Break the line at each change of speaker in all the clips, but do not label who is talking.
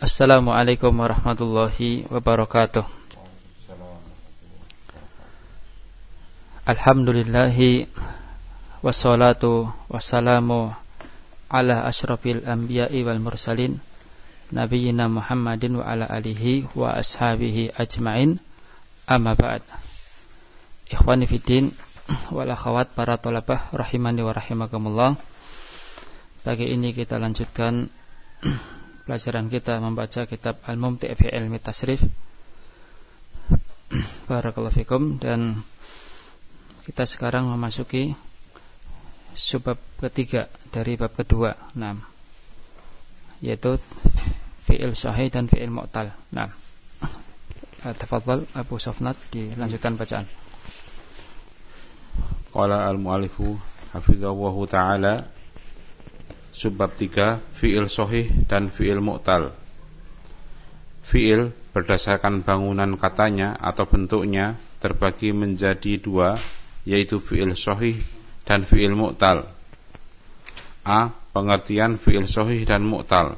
Assalamualaikum warahmatullahi wabarakatuh. Alhamdulillahi wassalatu wassalamu ala asyrafil anbiya'i wal mursalin nabiyyina Muhammadin wa ala alihi wa ashabihi ajma'in. Amma ba'd. Ikhwani fiddin wal akhawat, para thalabah rahimani wa rahimakumullah. Pagi ini kita lanjutkan pelajaran kita membaca kitab Al-Mumti' fi Ilmi Tasrif. Barakallahu fikum. Dan kita sekarang memasuki subbab ketiga dari bab kedua, yaitu fi'il sahih dan fi'il mu'tal. Tafadhal Abu Safnat, dilanjutkan bacaan.
Qala al-mu'allifu hafizahullahu ta'ala, subbab 3, fi'il sahih dan fi'il mu'tal. Fi'il berdasarkan bangunan katanya atau bentuknya terbagi menjadi dua, yaitu fi'il sahih dan fi'il mu'tal. A. Pengertian fi'il sahih dan mu'tal.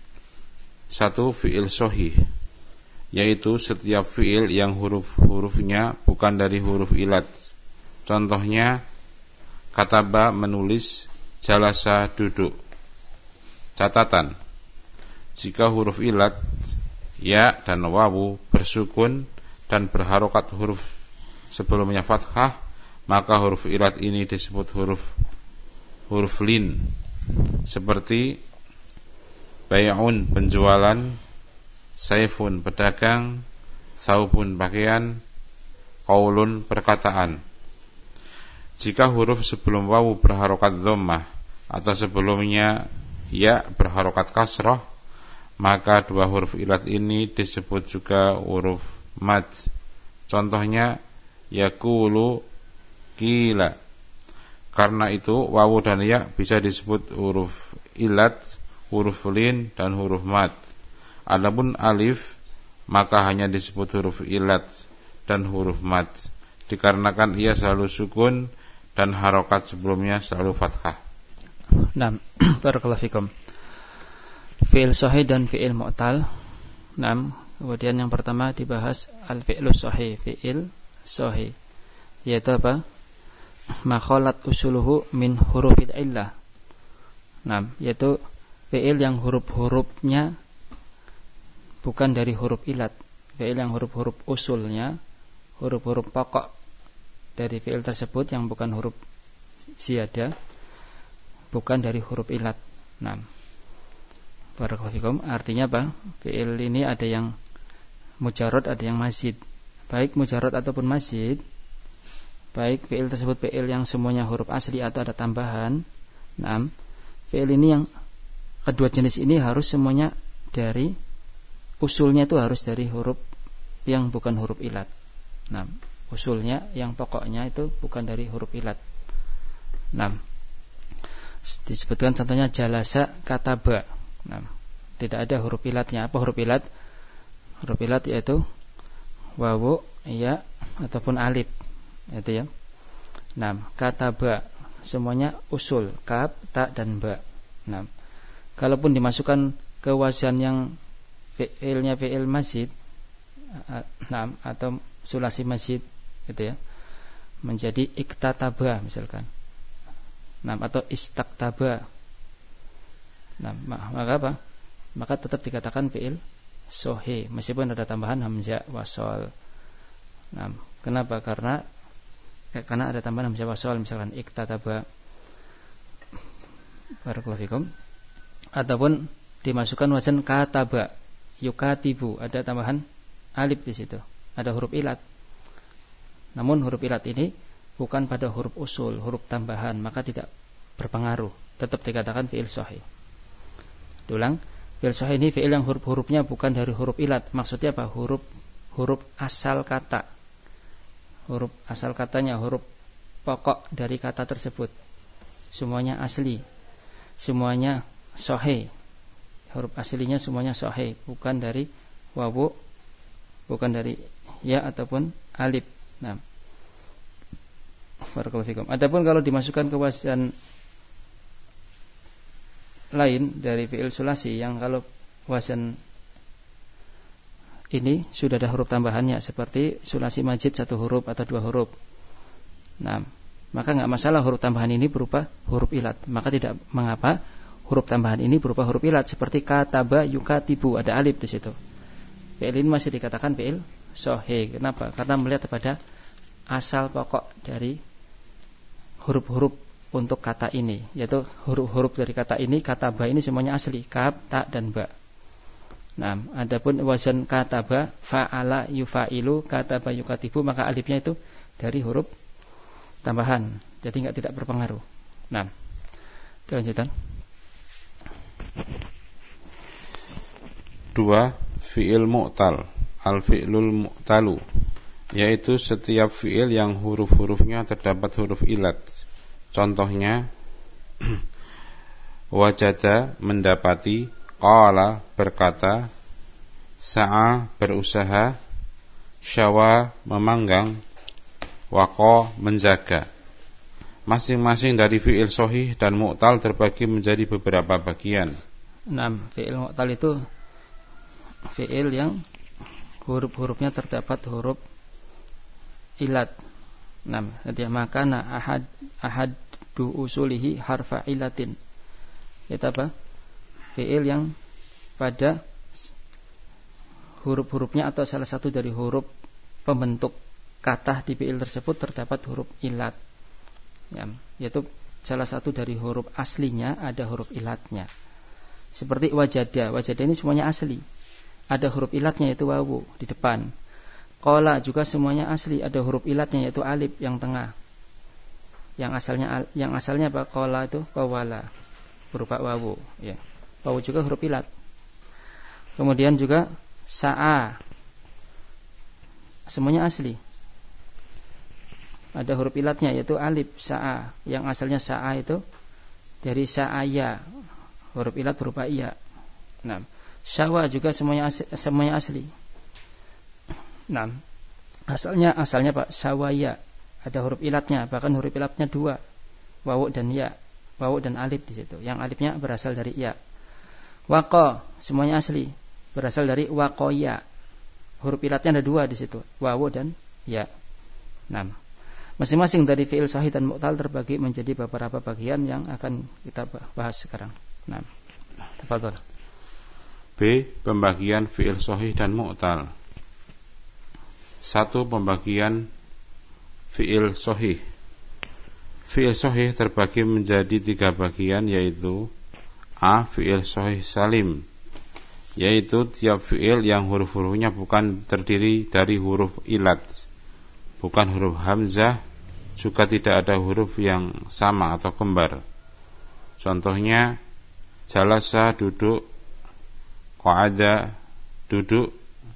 1. Fi'il sahih, yaitu setiap fi'il yang huruf-hurufnya bukan dari huruf ilat. Contohnya, kataba menulis, jalasa duduk. Catatan: jika huruf ilat ya dan wawu bersukun dan berharokat huruf sebelumnya fathah, maka huruf ilat ini disebut huruf lin, seperti bai'un penjualan, saifun pedagang, saubun pakaian, qaulun perkataan. Jika huruf sebelum wawu berharokat dhammah atau sebelumnya ya berharokat kasrah, maka dua huruf ilat ini disebut juga huruf mad. Contohnya yaqulu, qila. Karena itu wawu dan ya bisa disebut huruf ilat, huruf lin dan huruf mad. Adapun alif maka hanya disebut huruf ilat dan huruf mad, dikarenakan ia selalu sukun dan harokat sebelumnya selalu fathah.
Barakallahu fikum. Fi'il sahih dan fi'il mu'tal. Kemudian yang pertama dibahas al-fi'lu sahih, fi'il sahih, yaitu apa? Ma khalat usuluhu min hurufil illah. Yaitu fi'il yang huruf-hurufnya bukan dari huruf ilat. Fi'il yang huruf-huruf usulnya, huruf-huruf pokok dari fi'il tersebut yang bukan huruf ziyadah, bukan dari huruf ilat. Barakallahu fikum. Artinya apa? Fi'il ini ada yang mujarrad, ada yang mazid. Baik mujarrad ataupun mazid, baik fi'il tersebut fi'il yang semuanya huruf asli atau ada tambahan. Fi'il ini yang kedua jenis ini harus semuanya dari usulnya, itu harus dari huruf yang bukan huruf ilat. Usulnya yang pokoknya itu bukan dari huruf ilat. Disebutkan contohnya jalasa kataba. Tidak ada huruf ilatnya. Apa huruf ilat? Huruf ilat yaitu wawu, ya ataupun alif, itu ya. Kataba semuanya usul, kaf, ta dan ba. Kalaupun dimasukkan ke wazan yang fi'ilnya fi'il mazid, atau sulasi mazid, gitu ya, menjadi iktataba misalkan, atau istaktaba, maka apa? Maka tetap dikatakan fi'il sahih meskipun ada tambahan hamzah wasal. Kenapa? Karena ada tambahan hamzah wasal, misalkan iktataba. Barakallahu fikum. Ataupun dimasukkan wazan kataba, yukatibu, ada tambahan alif di situ, ada huruf ilat. Namun huruf ilat ini bukan pada huruf usul, huruf tambahan, maka tidak berpengaruh, tetap dikatakan fi'il sahih. Diulang, fi'il sahih ini fi'il yang huruf-hurufnya bukan dari huruf ilat. Maksudnya apa? Huruf asal kata. Huruf asal katanya, huruf pokok dari kata tersebut, semuanya asli, semuanya sahih. Huruf aslinya semuanya sahih, bukan dari wawu, bukan dari ya ataupun alif. Barakallahu fikum. Adapun kalau dimasukkan ke wazan lain dari fi'il sulasi, yang kalau wazan ini sudah ada huruf tambahannya, seperti sulasi majid 1 huruf atau 2 huruf. Nah, maka enggak masalah huruf tambahan ini berupa huruf ilat. Maka tidak mengapa huruf tambahan ini berupa huruf ilat, seperti kataba yukatibu, ada alif di situ. Fi'il ini masih dikatakan fi'il sahih. Kenapa? Karena melihat pada asal pokok dari huruf-huruf untuk kata ini, yaitu huruf-huruf dari kata ini, kataba ini semuanya asli, kaf, ta, dan ba. Nah, adapun wazan kataba, fa'ala yufa'ilu, kataba yukatibu, maka alifnya itu dari huruf tambahan, jadi tidak berpengaruh. Nah, lanjutan.
2. Fi'il mu'tal, al-fi'lul mu'talu, yaitu setiap fi'il yang huruf-hurufnya terdapat huruf ilat. Contohnya wajada mendapati, qala berkata, sa'a berusaha, syawa memanggang, waqa menjaga. Masing-masing dari fi'il sahih dan mu'tal terbagi menjadi beberapa bagian.
6. Fi'il mu'tal itu fi'il yang huruf-hurufnya terdapat huruf ilat. 6. Jadi makana ahad du usulihi harfa ilatin. Itu apa? Fi'il yang pada huruf-hurufnya atau salah satu dari huruf pembentuk kata di fi'il tersebut terdapat huruf ilat. Ya, yaitu salah satu dari huruf aslinya ada huruf ilatnya. Seperti wajada. Wajada ini semuanya asli, ada huruf ilatnya yaitu wawu di depan. Qala juga semuanya asli, ada huruf ilatnya yaitu alif yang tengah. Yang asalnya apa? Qala itu qawala, berupa wawu, ya. Wawu juga huruf ilat. Kemudian juga sa'a, semuanya asli, ada huruf ilatnya yaitu alif, sa'a. Yang asalnya sa'a itu dari sa'aya, huruf ilat berupa iya. Nah, syawa juga semuanya asli. Nah, asalnya Pak sawaya, ada huruf ilatnya, bahkan huruf ilatnya 2, wawu dan ya, wawu dan alif di situ. Yang alifnya berasal dari ya. Waqa semuanya asli, berasal dari waqoya, huruf ilatnya ada 2 di situ, wawu dan ya. Nah, masing-masing dari fi'il sahih dan mu'tal terbagi menjadi beberapa bagian yang akan kita bahas sekarang. Nah, tafadhol.
B. Pembagian fi'il sahih dan mu'tal. 1. Pembagian fi'il sahih. Fi'il sahih terbagi menjadi 3 bagian, yaitu A. Fi'il sahih salim, yaitu tiap fi'il yang huruf-hurufnya bukan terdiri dari huruf ilat, bukan huruf hamzah, juga tidak ada huruf yang sama atau kembar. Contohnya jalasa duduk, qa'ada duduk,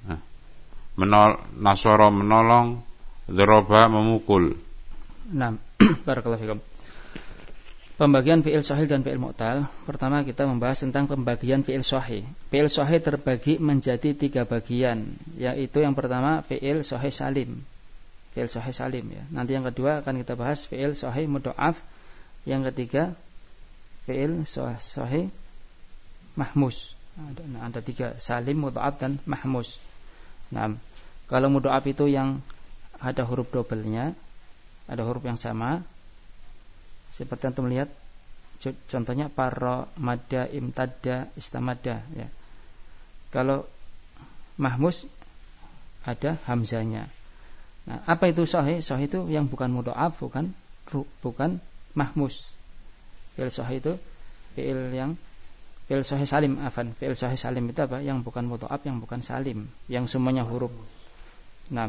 nasara menolong, dzaraba memukul.
Nah, barakallahu fikum. Pembagian fi'il sahih dan fi'il mu'tal. Pertama kita membahas tentang pembagian fi'il sahih. Fi'il sahih terbagi menjadi 3 bagian, yaitu yang pertama fi'il sahih salim. Fi'il sahih salim, ya. Nanti yang kedua akan kita bahas fi'il sahih mudha'af. Yang ketiga fi'il sahih mahmus. Ada 3, salim, mudha'af dan mahmus. Nah, kalau mudha'af itu yang ada huruf dobelnya, ada huruf yang sama, seperti antum lihat contohnya para, madda, imtadda, istamadda, ya. Kalau mahmus ada hamzanya. Nah, apa itu sahih? Sahih itu yang bukan mudha'af, bukan mahmus. Fi'il sahih itu fi'il sahih salim, fi'il sahih salim itu apa? Yang bukan mudha'af, yang bukan salim, yang semuanya huruf. Nah,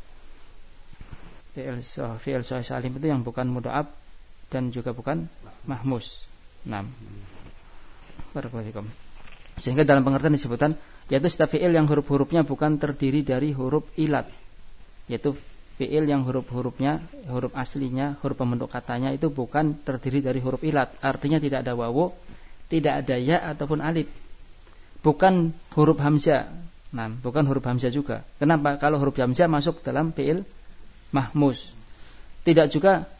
fi'il sahih salim itu yang bukan mudha'af dan juga bukan mahmus. Nah, barakallahu. Sehingga dalam pengertian disebutkan yaitu setiap fi'il yang huruf-hurufnya bukan terdiri dari huruf ilat, yaitu fi'il yang huruf-hurufnya, huruf aslinya, huruf pembentuk katanya itu bukan terdiri dari huruf ilat. Artinya tidak ada wawu, tidak ada ya ataupun alif. Bukan huruf hamzah. Nah, bukan huruf hamzah juga. Kenapa? Kalau huruf hamzah masuk dalam fi'il mahmus. Tidak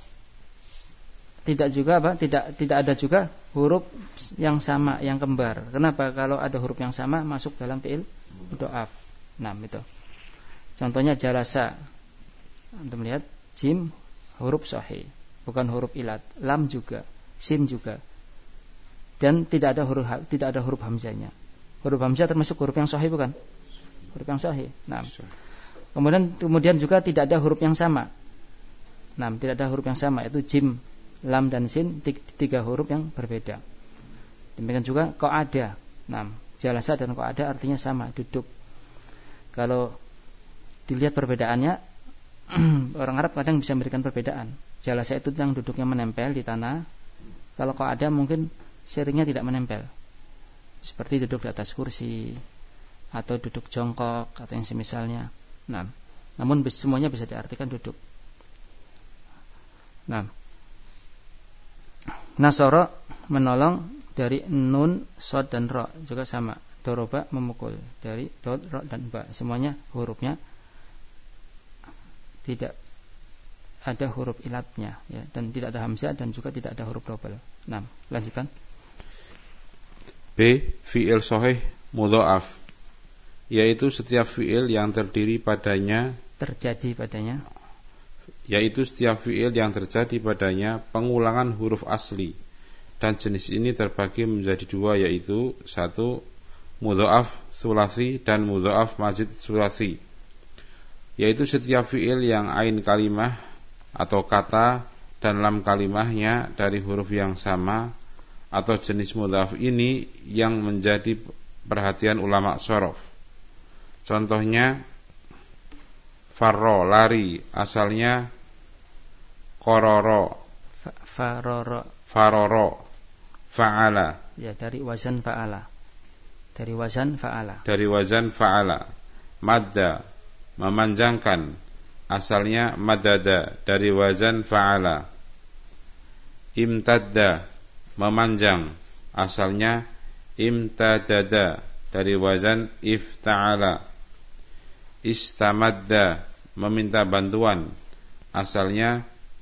ada juga huruf yang sama, yang kembar. Kenapa? Kalau ada huruf yang sama masuk dalam fi'il mudha'af. Nah, itu. Contohnya jalasa. Antum lihat jim huruf sahih, bukan huruf ilat. Lam juga, sin juga. Dan tidak ada huruf hamzahnya. Huruf hamzah termasuk huruf yang sahih bukan? Huruf yang sahih. Nah. Kemudian juga tidak ada huruf yang sama. Nah, tidak ada huruf yang sama, yaitu jim, lam dan sin, 3 huruf yang berbeda. Demikian juga qa'ada. Nah, jalasa dan qa'ada artinya sama, duduk. Kalau dilihat perbedaannya, orang Arab kadang bisa memberikan perbedaan. Jalasa itu yang duduknya menempel di tanah. Kalau qa'ada mungkin seringnya tidak menempel, seperti duduk di atas kursi atau duduk jongkok atau yang semisalnya. Nah, namun semuanya bisa diartikan duduk. Nah, nasara menolong dari nun, sod dan ro juga sama. Doroba memukul dari dot, ro dan ba. Semuanya hurufnya tidak ada huruf ilatnya, ya, dan tidak ada hamzah dan juga tidak ada huruf double. Nah, lanjutkan.
B. Fi'il sahih mudha'af, yaitu setiap fi'il yang terjadi padanya pengulangan huruf asli, dan jenis ini terbagi menjadi 2, yaitu 1. Mudha'af tsulasi dan mudha'af mazid tsulasi, yaitu setiap fi'il yang ain kalimah atau kata dan lam kalimahnya dari huruf yang sama, atau jenis mudha'af ini yang menjadi perhatian ulama shorof. Contohnya farro, lari, asalnya kororo, faroro, fa'ala,
ya, dari wazan fa'ala.
Madda, memanjangkan, asalnya madada, dari wazan fa'ala. Imtadda, memanjang, asalnya imtadada, dari wazan ifta'ala. Istamadda, meminta bantuan, asalnya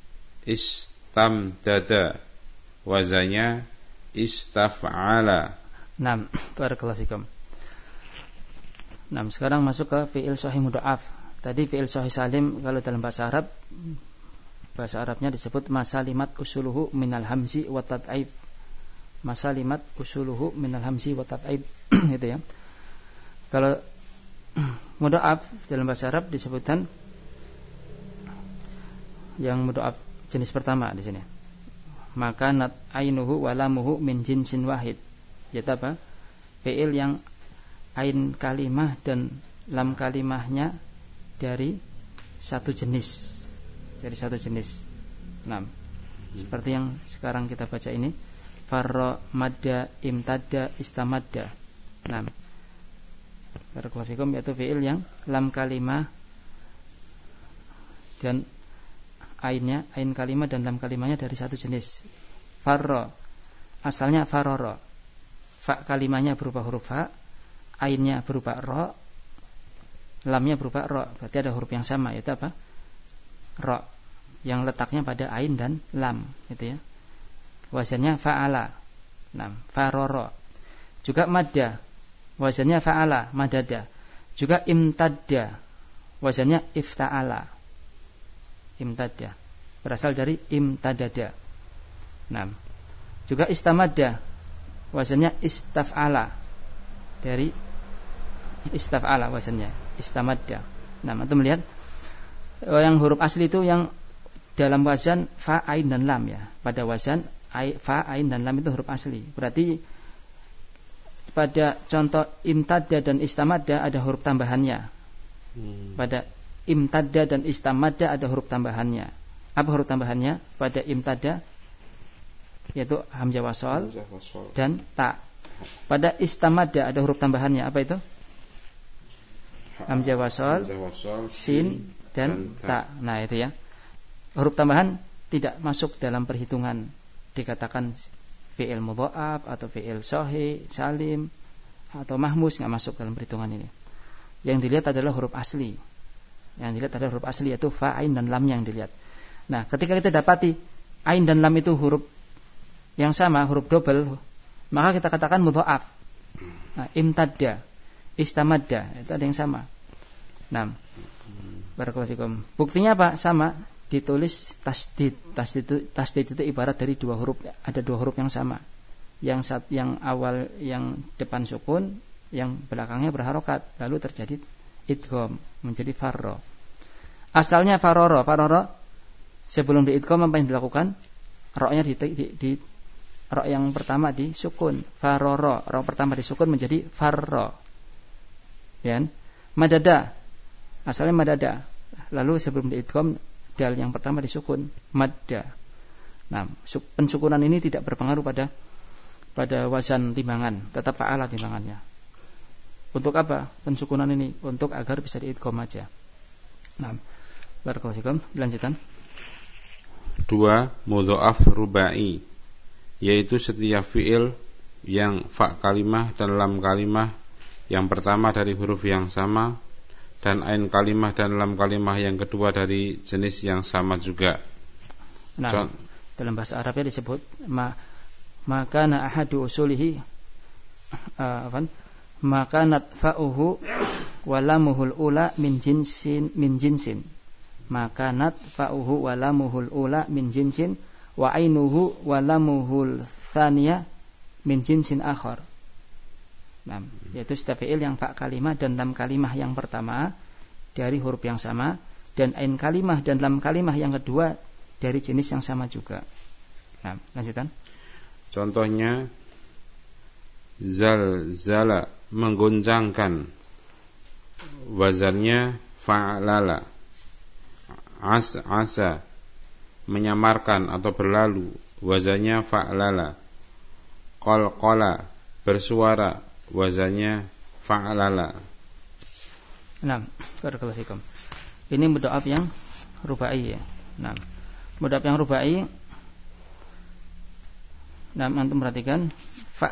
istamdada, wazannya istaf'ala.
Nah, barakallahu fikum. Nah, sekarang masuk ke fi'il sahih mudha'af. Tadi fi'il sahih salim kalau dalam bahasa Arabnya disebut masalimat usuluhu minal hamzi wa tat'ib. Masalimat usuluhu minal hamzi wa tat'ib. Gitu ya. Kalau mudha'af dalam bahasa Arab disebutkan yang mudha'af jenis pertama di sini. Maka nat ainuhu wa lamuhu min jinsin wahid. Yaitu apa? Fi'il yang ain kalimah dan lam kalimahnya dari satu jenis. Nah, seperti yang sekarang kita baca ini, farra, madda, imtadda, istamadda. Nah, barakallahu fikum, yaitu fi'il yang lam kalimah dan ain kalimah dan lam kalimahnya dari satu jenis. Farra, asalnya farara. Fa kalimahnya berupa huruf fa, ainnya berupa ro, lamnya berupa ro. Berarti ada huruf yang sama, yaitu apa? Ro, yang letaknya pada ain dan lam, gitu ya. Wazannya fa'ala. Nah, faroro. Juga madda, wazannya fa'ala, madada. Juga imtadda, wazannya ifta'ala. Imtadda berasal dari imtadada. Nah, juga istamadda, wazannya istaf'ala, dari istaf'ala wazannya istamadda. Nah, antum melihat yang huruf asli itu yang dalam wazan fa, ain dan lam, ya. Pada wazan fa, ain dan lam itu huruf asli. Berarti pada contoh imtadda dan istamadda ada huruf tambahannya. Pada imtadda dan istamadda ada huruf tambahannya. Apa huruf tambahannya? Pada imtadda yaitu hamzah wasal dan ta. Pada istamadda ada huruf tambahannya. Apa itu? Hamzah wasal, sin dan ta. Nah, itu ya. Huruf tambahan tidak masuk dalam perhitungan dikatakan fi'il mudha'af atau fi'il sahih, salim atau mahmus, enggak masuk dalam perhitungan ini. Yang dilihat adalah huruf asli. Yaitu fa, ain dan lam yang dilihat. Nah, ketika kita dapati ain dan lam itu huruf yang sama, huruf double, maka kita katakan mudha'af. Nah, imtadda, istamadda, itu ada yang sama. Nah, barakallahu fikum. Buktinya apa? Sama, ditulis tasdid. Tasdid itu ibarat dari dua huruf, ada dua huruf yang sama. Yang awal yang depan sukun, yang belakangnya berharokat, lalu terjadi idgham menjadi farro. Asalnya faroro sebelum diidgham apa yang dilakukan? Roknya di rok yang pertama disukun, faroro. Rok pertama disukun menjadi farro. Ya. Madada. Asalnya madada. Lalu sebelum diidgham dal yang pertama disukun, madda. Nah, pensukunan ini tidak berpengaruh pada wazan timbangan, tetap fa'ala timbangannya. Untuk apa pensukunan ini? Untuk agar bisa diidgham aja. Nah, barakallahu fikum. Dilanjutkan.
2. Mudha'af rubai, yaitu setiap fiil yang fa kalimah dan lam kalimah yang pertama dari huruf yang sama, dan ain kalimah dan lam kalimah yang kedua dari jenis yang sama juga.
Nah, dalam bahasa Arabnya disebut makana ahadu usulihi makanat fa'uhu walamuhul ula min jinsin. Makanat fa'uhu walamuhul ula min jinsin wa ainuhu walamuhul thaniya min jinsin akhar. Nah, yaitu setiap fi'il yang fa kalimah dan lam kalimah yang pertama dari huruf yang sama, dan ain kalimah dan lam kalimah yang kedua dari jenis yang sama juga. Nah, lanjutan.
Contohnya zalzala, menggoncangkan, wazannya fa'lala. Asa, menyamarkan atau berlalu, wazannya fa'lala. Qalqala, bersuara, wazannya fa'lala.
Nah, barakallahu fikum. Ini mudha'af yang rubai ya. Nah, mudha'af yang rubai. Nah, antum perhatikan fa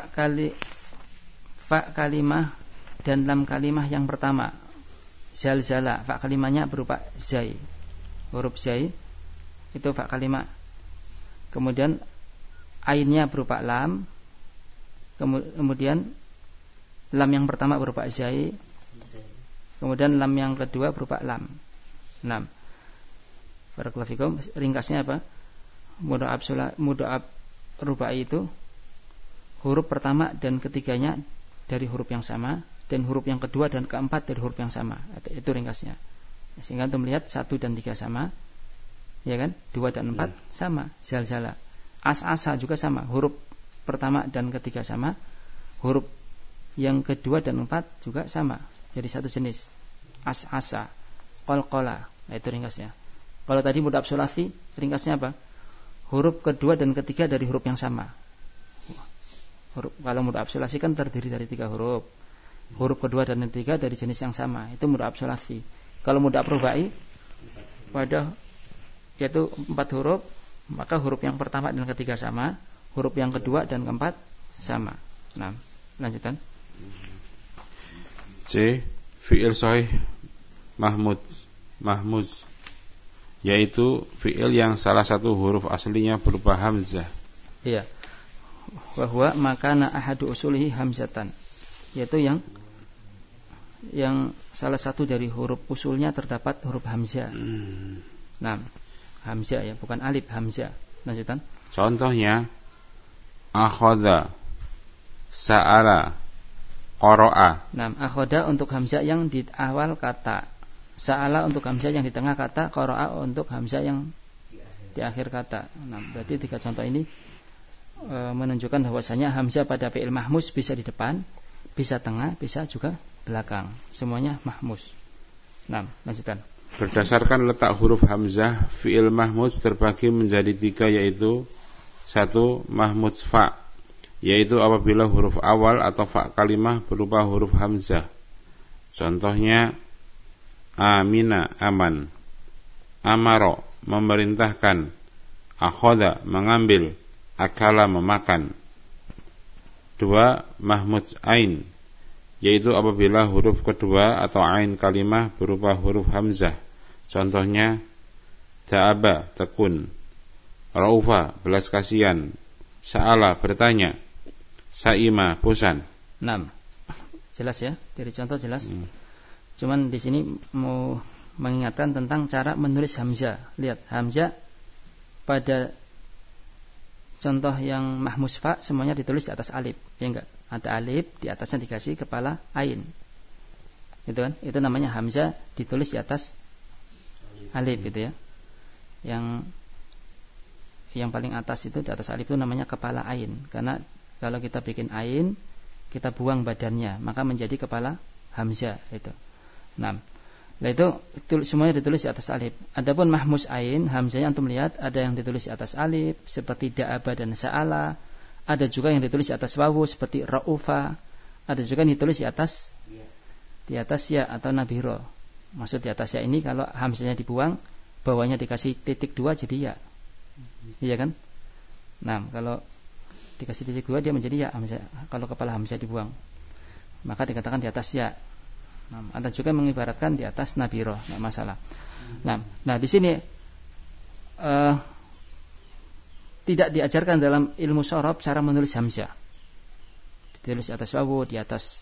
kalimah dan lam kalimah yang pertama. Zalzala, fa kalimahnya berupa zai. Huruf zai itu fa kalimah. Kemudian ainnya berupa lam. Kemudian lam yang pertama berupa zai. Kemudian lam yang kedua berupa lam. 6. Barakallahu fikum. Ringkasnya apa? Mudha'af rubai itu huruf pertama dan ketiganya dari huruf yang sama, dan huruf yang kedua dan keempat dari huruf yang sama. Itu ringkasnya. Sehingga untuk melihat 1 dan 3 sama, ya kan? 2 dan 4 sama. Zalzala. As-asa juga sama. Huruf pertama dan ketiga sama. Huruf yang kedua dan 4 juga sama. Jadi satu jenis. As-asa. Qalqala. Nah, itu ringkasnya. Kalau tadi mudha'af sulasi, ringkasnya apa? Huruf kedua dan ketiga dari huruf yang sama. Kalau mudha'af sulasi kan terdiri dari 3 huruf. Huruf kedua dan ketiga dari jenis yang sama. Itu mudha'af sulasi. Kalau mudha'af rubai, yaitu 4 huruf, maka huruf yang pertama dan ketiga sama, huruf yang kedua dan keempat sama. Nah, lanjutan.
C. Fi'il sahih mahmuz, yaitu fi'il yang salah satu huruf aslinya berupa hamzah.
Iya. Wa huwa makana ahadu usulihi hamzatan, yaitu yang salah satu dari huruf usulnya terdapat huruf hamzah. Nah, hamzah ya, bukan alif, hamzah. Lanjutan.
Contohnya akhadha, sa'ala, qara'a.
Nah, akhadha untuk hamzah yang di awal kata, sa'ala untuk hamzah yang di tengah kata, qara'a untuk hamzah yang di akhir kata. Nah, berarti 3 contoh ini menunjukkan bahwasanya hamzah pada fi'il mahmuz bisa di depan, bisa tengah, bisa juga belakang. Semuanya mahmuz. Nah, lanjutan.
Berdasarkan letak huruf hamzah, fi'il mahmuz terbagi menjadi 3, yaitu 1. Mahmuz fa, yaitu apabila huruf awal atau fa kalimah berupa huruf hamzah. Contohnya amina, aman. Amaro, memerintahkan. Akhadha, mengambil. Akala, memakan. 2. Mahmuz ain, yaitu apabila huruf kedua atau ain kalimah berupa huruf hamzah. Contohnya ta'aba, tekun. Raufa, belas kasihan. Sa'ala, bertanya. Sa'ima, bosan.
6. Jelas ya? Dari contoh jelas. Cuman di sini mau mengingatkan tentang cara menulis hamzah. Lihat, hamzah pada contoh yang mahmus fa semuanya ditulis di atas alif, ya enggak? Ada alif, di atasnya dikasih kepala ain. Gitu kan? Itu namanya hamzah ditulis di atas alif gitu ya. Yang paling atas itu di atas alif itu namanya kepala ain. Karena kalau kita bikin ain, kita buang badannya, maka menjadi kepala hamzah itu. Nah itu semuanya ditulis di atas alif. Adapun mahmus ain, hamzahnya antum lihat ada yang ditulis di atas alif seperti da'aba dan sa'ala. Ada juga yang ditulis di atas wawu seperti ra'ufa. Ada juga yang ditulis di atas ya atau nabiro. Maksud di atas ya ini kalau hamzahnya dibuang, bawahnya dikasih titik 2 jadi ya. Iya kan? Nah, kalau dikasih titik 2 dia menjadi ya hamzah. Kalau kepala hamzah dibuang, maka dikatakan di atas ya. Nah, ada juga mengibaratkan di atas nabiro, enggak masalah. Nah di sini tidak diajarkan dalam ilmu shorob cara menulis hamzah. Ditulis di atas wawu, di atas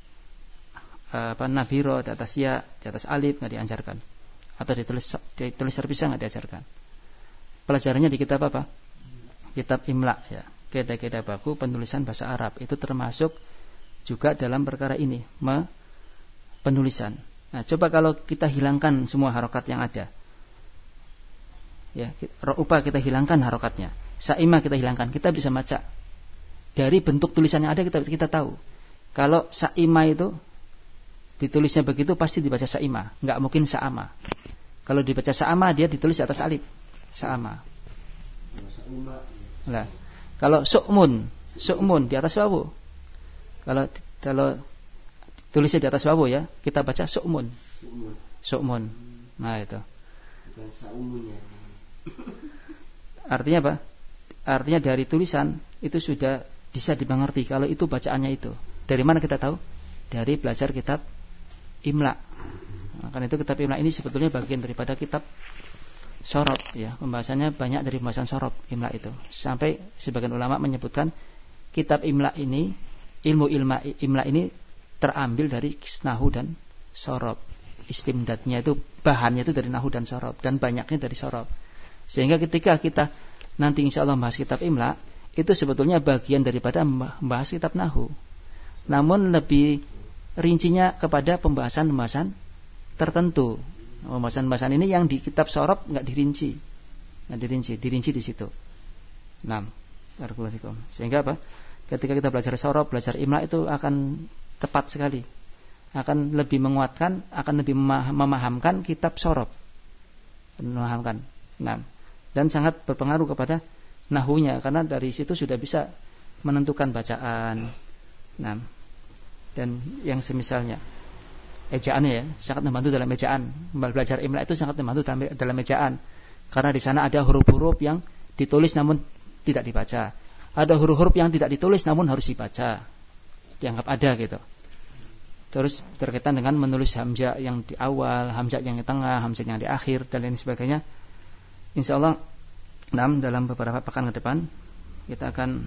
nabiro, di atas ya, di atas alif, nggak diajarkan. Atau ditulis terpisah, nggak diajarkan. Pelajarannya di kitab apa? Kitab imla ya. Kaidah-kaidah baku penulisan bahasa Arab itu termasuk juga dalam perkara ini penulisan. Nah, coba kalau kita hilangkan semua harokat yang ada. Ya, ra'upa kita hilangkan harokatnya. Sa'ima kita hilangkan, kita bisa baca. Dari bentuk tulisan yang ada kita tahu. Kalau sa'ima itu ditulisnya begitu pasti dibaca sa'ima, enggak mungkin sa'ama. Kalau dibaca sa'ama dia ditulis di atas alif. Sa'ama. Nah, kalau su'mun di atas wawu. Kalau tulisnya di atas wawu ya, kita baca su'mun. Nah, itu. Artinya apa? Artinya dari tulisan itu sudah bisa dimengerti kalau itu bacaannya itu. Dari mana kita tahu? Dari belajar kitab imla. Karena itu kitab imla ini sebetulnya bagian daripada kitab shorob ya. Pembahasannya banyak dari pembahasan shorob imla itu. Sampai sebagian ulama menyebutkan kitab imla ini, ilmu imla ini terambil dari nahu dan shorob. Istimdadnya itu bahannya itu dari nahu dan shorob dan banyaknya dari shorob. Sehingga ketika kita nanti insya Allah membahas kitab imla, itu sebetulnya bagian daripada membahas kitab nahu. Namun lebih rincinya kepada pembahasan-pembahasan tertentu. Pembahasan-pembahasan ini yang di kitab shorob nggak dirinci, dirinci di situ. Nah, barakallahu. Sehingga apa? Ketika kita belajar shorob, belajar imla itu akan tepat sekali, akan lebih menguatkan, akan lebih memahamkan kitab shorob, memahamkan. Nah, dan sangat berpengaruh kepada nahunya karena dari situ sudah bisa menentukan bacaan. Nah, dan yang semisalnya ejaannya ya sangat membantu dalam ejaan. Belajar imla itu sangat membantu dalam ejaan karena di sana ada huruf-huruf yang ditulis namun tidak dibaca, ada huruf-huruf yang tidak ditulis namun harus dibaca, dianggap ada gitu. Terus berkaitan dengan menulis hamzah yang di awal, hamzah yang di tengah, hamzah yang di akhir dan lain sebagainya. Insyaallah dalam beberapa pekan ke depan kita akan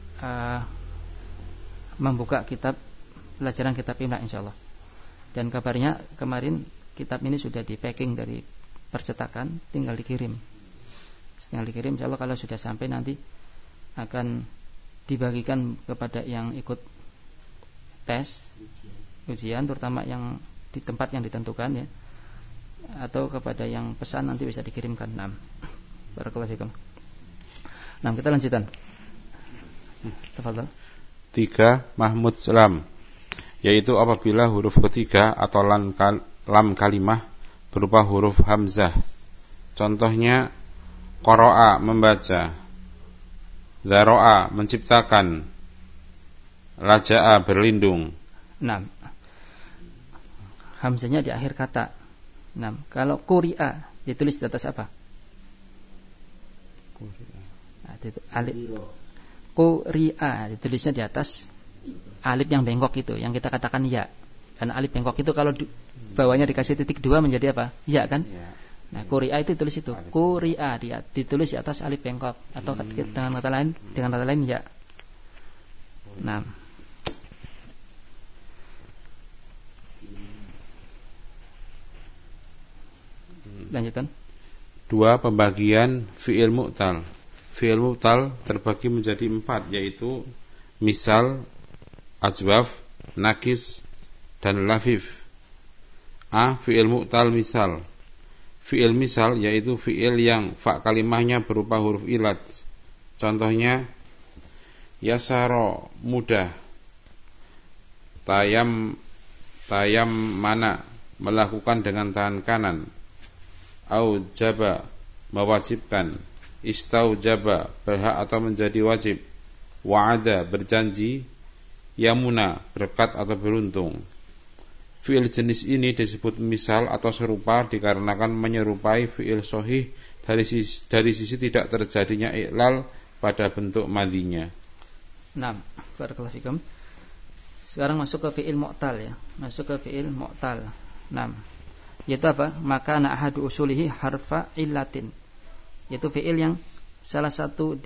membuka pelajaran kitab imla insyaallah. Dan kabarnya kemarin kitab ini sudah di packing dari percetakan, tinggal dikirim. Insyaallah kalau sudah sampai nanti akan dibagikan kepada yang ikut tes ujian, terutama yang di tempat yang ditentukan ya, atau kepada yang pesan nanti bisa dikirimkan. Barakallahu fikum. Kita lanjutkan. Tafadhal.
3. Mahmud salam, yaitu apabila huruf ketiga atau lam kalimah berupa huruf hamzah. Contohnya qara'a membaca, dzara'a menciptakan, laja'a berlindung.
Hamzahnya di akhir kata. Kalau quri'a ditulis di atas apa? Alif. Quri'a ditulisnya di atas alif yang bengkok itu, yang kita katakan ya. Karena alif bengkok itu kalau bawahnya dikasih titik 2 menjadi apa? Ya kan? Ya. Nah, quri'a itu ditulis itu. Quri'a dia ditulis di atas alif bengkok atau dengan kata lain ya. Lanjutkan.
2. Pembagian fi'il mu'tal. Fi'il mu'tal terbagi menjadi 4, yaitu misal, ajwaf, nakis, dan lafif. A. Fi'il mu'tal misal. Fi'il misal yaitu fi'il yang fa kalimahnya berupa huruf ilat. Contohnya yasaro, mudah. Tayam mana, melakukan dengan tangan kanan. Aujaba, mewajibkan. Istaujaba, berhak atau menjadi wajib. Wa'ada, berjanji. Yamuna, berkat atau beruntung. Fi'il jenis ini disebut misal atau serupa dikarenakan menyerupai fi'il sahih dari sisi tidak terjadinya iklal pada bentuk madinya.
Nah, barakallahu fikum. Sekarang masuk ke fi'il mu'tal ya. Masuk ke fi'il mu'tal. Nah, yaitu apa? Maka ahadu usulihi harfa illatin. Yaitu fi'il yang salah satu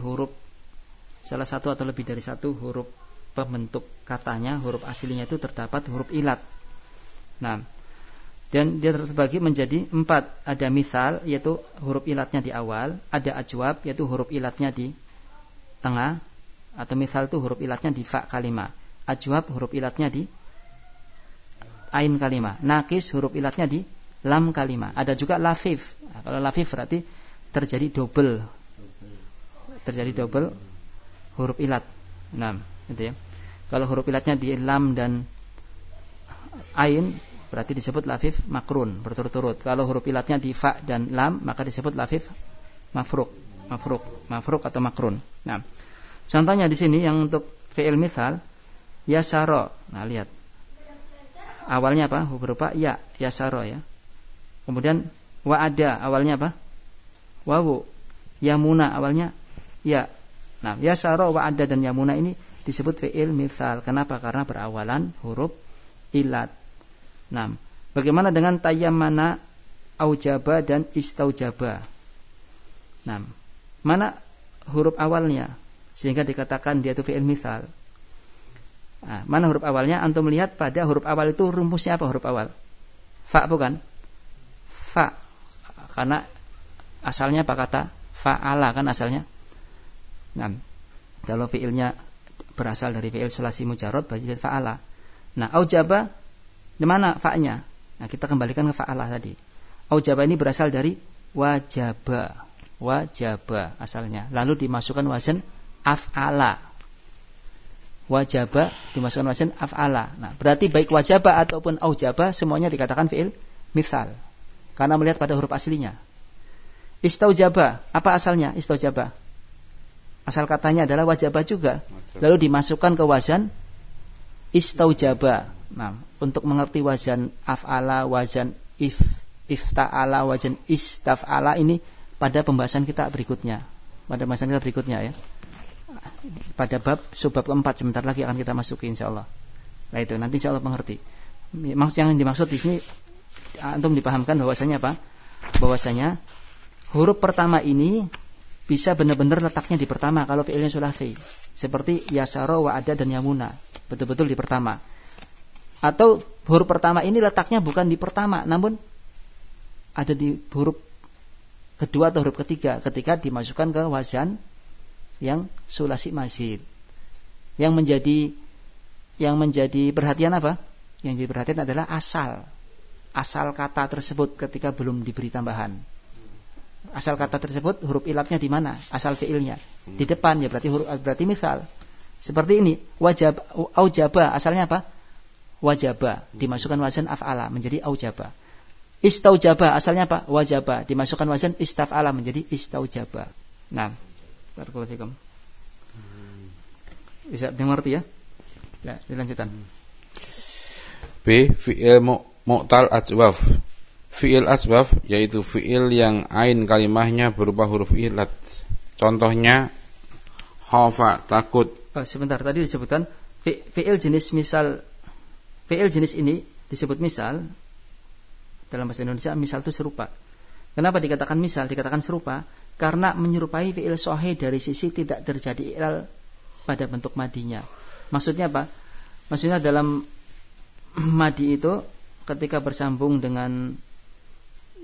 atau lebih dari satu huruf pembentuk katanya, huruf aslinya itu terdapat huruf ilat. Nah, dan dia terbagi menjadi 4. Ada misal, yaitu huruf ilatnya di awal. Ada ajwab, yaitu huruf ilatnya di tengah. Atau misal itu huruf ilatnya di fa kalimah. Ajwab huruf ilatnya di ain kalimah. Nakis huruf ilatnya di lam kalimah. Ada juga lafif. Nah, kalau lafif berarti terjadi double huruf ilat. Nah, gitu ya. Kalau huruf ilatnya di lam dan ain berarti disebut lafif makrun berturut-turut. Kalau huruf ilatnya di fa dan lam maka disebut lafif mafruk atau makrun. Nah, contohnya di sini yang untuk fi'il misal yasaro. Nah, lihat. Awalnya apa? Berupa ya, yasaro ya. Kemudian wa'ada awalnya apa? Wawu. Yamuna awalnya ya. Nah, yasaro, wa'ada dan yamuna ini disebut fi'il misal. Kenapa? Karena berawalan huruf ilat. Nah, bagaimana dengan tayammana, aujaba dan istaujaba? Nah, mana huruf awalnya sehingga dikatakan dia itu fi'il misal? Nah, mana huruf awalnya? Antum melihat pada huruf awal itu rumusnya apa huruf awal? Fa bukan? Fa. Karena asalnya apa kata? Fa'ala kan asalnya. Nah, kalau fi'ilnya berasal dari fi'il sulasi mujarrad berarti fa'ala. Nah, aujaba di mana fa'nya? Nah, kita kembalikan ke fa'ala tadi. Aujaba ini berasal dari wajaba asalnya. Lalu dimasukkan wazan af'ala. Wajaba dimasukkan wazan af'ala. Nah, berarti baik wajaba ataupun aujaba semuanya dikatakan fi'il misal. Karena melihat pada huruf aslinya. Istaujaba, apa asalnya istaujaba? Asal katanya adalah wajaba juga. Lalu dimasukkan ke wazan istaujaba. Nah, untuk mengerti wazan af'ala, wazan ifta'ala, wazan istaf'ala ini pada pembahasan kita berikutnya. Ya. Pada subbab keempat sebentar lagi akan kita masuki insyaallah. Nah, itu nanti insyaallah mengerti. Yang dimaksud di sini antum dipahamkan bahwasanya apa? Bahwasanya huruf pertama ini bisa benar-benar letaknya di pertama kalau fi'ilnya sulasi. Seperti yasaro, wa'ada dan yamuna. Betul-betul di pertama. Atau huruf pertama ini letaknya bukan di pertama, namun ada di huruf kedua atau huruf ketiga ketika dimasukkan ke wazan yang sulasi mazid. Yang menjadi perhatian apa? Yang jadi perhatian adalah asal kata tersebut ketika belum diberi tambahan. Asal kata tersebut huruf ilatnya di mana? Asal fiilnya di depan ya berarti misal. Seperti ini, aujaba asalnya apa? Wajaba, dimasukkan wazan af'ala menjadi aujaba. Istaujaba asalnya apa? Wajaba, dimasukkan wazan istaf'ala menjadi istaujaba. Nah, barakallahu fikum. Bisa dimengerti ya? Ya, dilanjutkan.
B. Fi'il mu'tal ajwaf. Fi'il ajwaf yaitu fi'il yang ain kalimahnya berupa huruf ilat. Contohnya khafa, takut.
Sebentar, tadi disebutkan fi'il jenis misal. Fi'il jenis ini disebut misal. Dalam bahasa Indonesia misal itu serupa. Kenapa dikatakan misal, dikatakan serupa? Karena menyerupai fi'il sahih dari sisi tidak terjadi ilal pada bentuk madinya. Maksudnya apa? Maksudnya dalam madi itu ketika bersambung dengan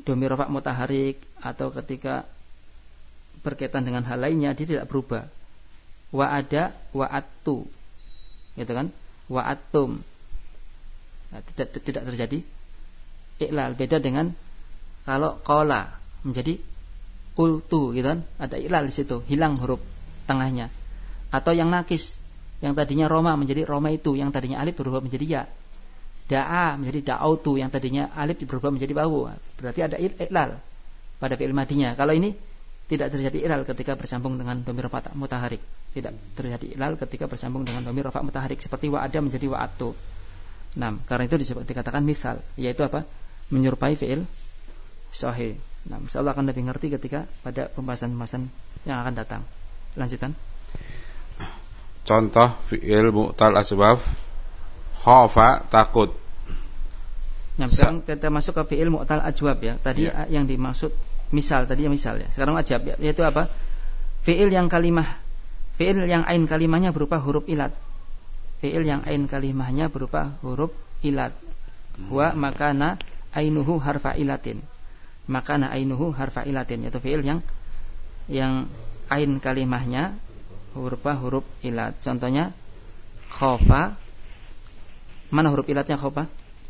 dhamir rafa' mutaharik atau ketika berkaitan dengan hal lainnya dia tidak berubah. Wa'ada, wa'attu, gitu kan? Wa'attum, nah, tidak terjadi iklal. Beda dengan kalau qala menjadi qultu, gitu kan? Ada iklal di situ, hilang huruf tengahnya. Atau yang nakis, yang tadinya roma menjadi roma itu, yang tadinya alif berubah menjadi ya. Da'a menjadi da'autu, yang tadinya alif berubah menjadi wawu. Berarti ada iklal pada fi'il madinya. Kalau ini tidak terjadi iklal ketika bersambung dengan dhamir rafa' mutaharik. Tidak terjadi iklal ketika bersambung dengan dhamir rafa' mutaharik seperti wa'ada menjadi wa'attu. Nah, karena itu dikatakan misal, yaitu apa? Menyerupai fi'il sahih. Nah, insyaallah akan lebih ngerti ketika pada pembahasan-pembahasan yang akan datang. Lanjutan.
Contoh fi'il mu'tal asbab, khafa, takut.
Nah, sekarang kita masuk ke fi'il mu'tal ajwab ya. Tadi yang dimaksud misal, tadi yang misal ya. Sekarang ajab ya, yaitu apa? Fi'il yang ain kalimahnya berupa huruf ilat. Fi'il yang ain kalimahnya berupa huruf ilat. Wa makana ainuhu harfa ilatin. Makana ainuhu harfa ilatin, yaitu fi'il yang ain kalimahnya berupa huruf ilat. Contohnya khafa. Mana huruf ilatnya khafa?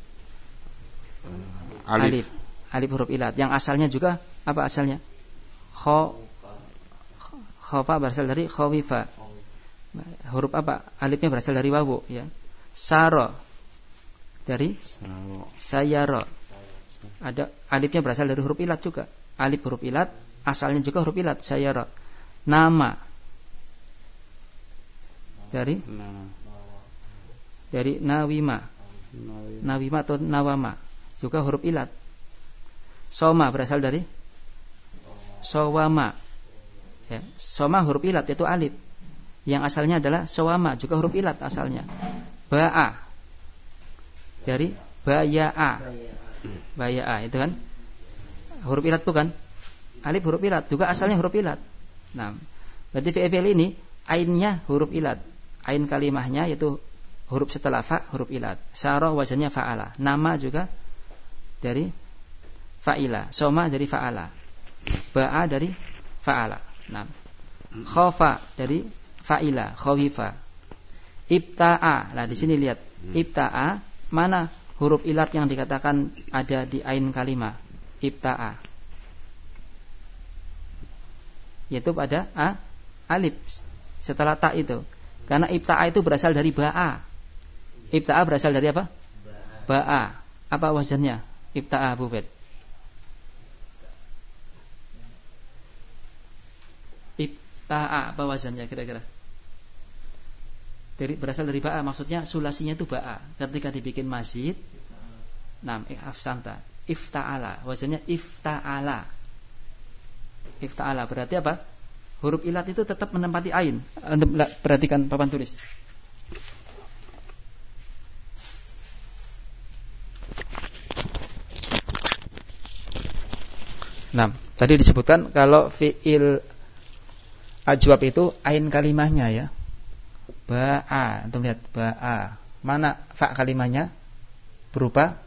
Alif. Alif huruf ilat. Yang asalnya juga apa asalnya? Khafa berasal dari khawifa. Huruf apa? Alifnya berasal dari wawu ya. Saro dari sayara. Ada alifnya berasal dari huruf ilat juga. Alif huruf ilat, asalnya juga huruf ilat, sayara. Nama dari nawima. Nawima atau nawama juga huruf ilat. Soma berasal dari sawama. Ya, soma huruf ilat yaitu alif. Yang asalnya adalah sawama, juga huruf ilat asalnya. Ba'a dari baya'a. Baya'a itu kan huruf ilat bukan? Alif huruf ilat, juga asalnya huruf ilat. Nah, berarti fi'il ini ainnya huruf ilat. Ain kalimahnya yaitu huruf setelah fa huruf ilat. Sara wazannya fa'ala. Nama juga dari fa'ila. Soma dari fa'ala. Ba'a dari fa'ala. Nah, khafa dari fa'ila, khawifa. Ibta'a. Nah, di sini lihat. Ibta'a, mana huruf ilat yang dikatakan ada di ain kalimah? Ibta'a. Yaitu pada alif setelah ta itu. Karena ibta'a itu berasal dari ba'a. Ibta'a berasal dari apa? Ba'a. Apa wazannya? Ibta'a, Bu Bet. Ibta'a, apa wazannya kira-kira? Berasal dari ba'a, maksudnya sulasinya itu ba'a. Ketika dibikin masjid, afsanta, ifta'ala, wazannya ifta'ala. Ifta'ala berarti apa? Huruf ilat itu tetap menempati ain. Untuk perhatikan papan tulis. Nah, tadi disebutkan kalau fi'il ajwab itu ain kalimahnya ya. Ba'a, antum lihat ba'a. Mana fa kalimahnya? Berupa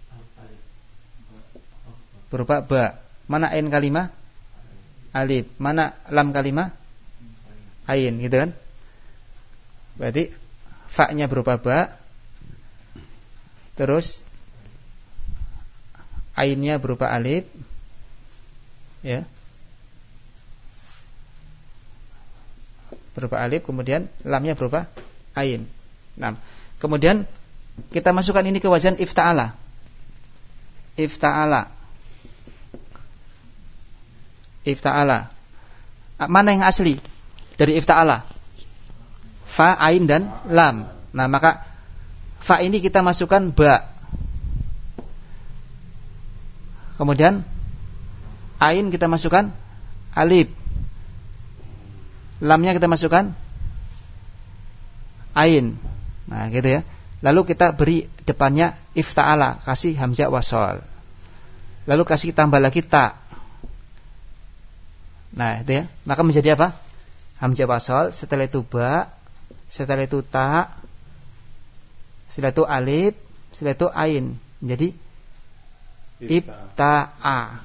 ba. Mana ain kalimah? Alif. Mana lam kalimah? Ain, gitu kan? Berarti fa-nya berupa ba. Terus ainnya berupa alif. Ya. Berupa alif, kemudian lamnya berupa ain. Nah, kemudian kita masukkan ini ke wazan ifta'ala. Ifta'ala. Ifta'ala. Mana yang asli dari ifta'ala? Fa, ain dan lam. Nah, maka fa ini kita masukkan ba. Kemudian ain kita masukkan alif. Lamnya kita masukkan ain. Nah, gitu ya. Lalu kita beri depannya ifta'ala, kasih hamzah wasal. Lalu kasih tambah lagi ta. Nah, itu ya. Maka menjadi apa? Hamzah wasal, setelah itu ba, setelah itu ta, setelah itu alif, setelah itu ain. Jadi Ibta'a.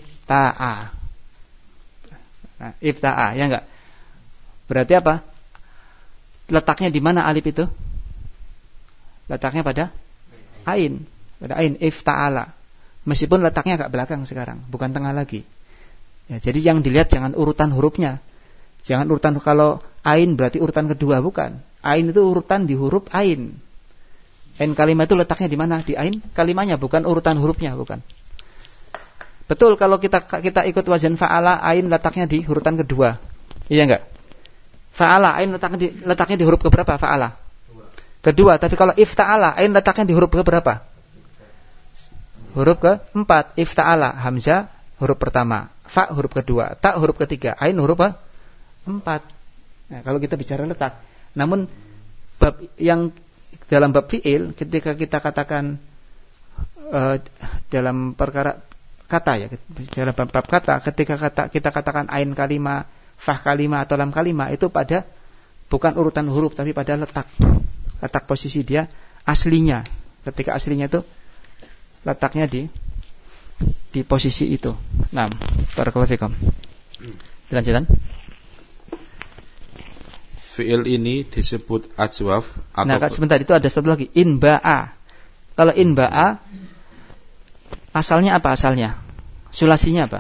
Nah, ibta'a, ya enggak? Berarti apa? Letaknya di mana alif itu? Letaknya pada ain. Pada ain, ifta'ala. Meskipun letaknya agak belakang sekarang, bukan tengah lagi. Ya, jadi yang dilihat jangan urutan hurufnya. Jangan urutan, kalau ain berarti urutan kedua, bukan. Ain itu urutan di huruf ain. Ain kalimah itu letaknya di mana? Di ain kalimahnya, bukan urutan hurufnya, bukan. Betul kalau kita ikut wazan fa'ala, ain letaknya di urutan kedua. Iya enggak? Fa'ala, ain letaknya di huruf keberapa? Fa'ala. Kedua, tapi kalau ifta'ala, ain letaknya di huruf keberapa? Huruf keempat. Ifta'ala, hamzah huruf pertama, fa huruf kedua, ta huruf ketiga, ain huruf keempat. Nah, kalau kita bicara letak. Namun bab yang dalam bab fi'il, ketika kita katakan dalam perkara kata, ya, dalam bab kata, ketika kita katakan ain kalimah, fah kalimah atau lam kalimah, itu pada bukan urutan huruf tapi pada letak posisi dia aslinya. Ketika aslinya itu letaknya di posisi itu. Nah, barakallahu fikum. Dilanjutkan.
Fi'il ini disebut ajwaf atau.
Nah, sebentar, itu ada satu lagi, inba'a. Kalau inba'a asalnya apa asalnya? Sulasinya apa?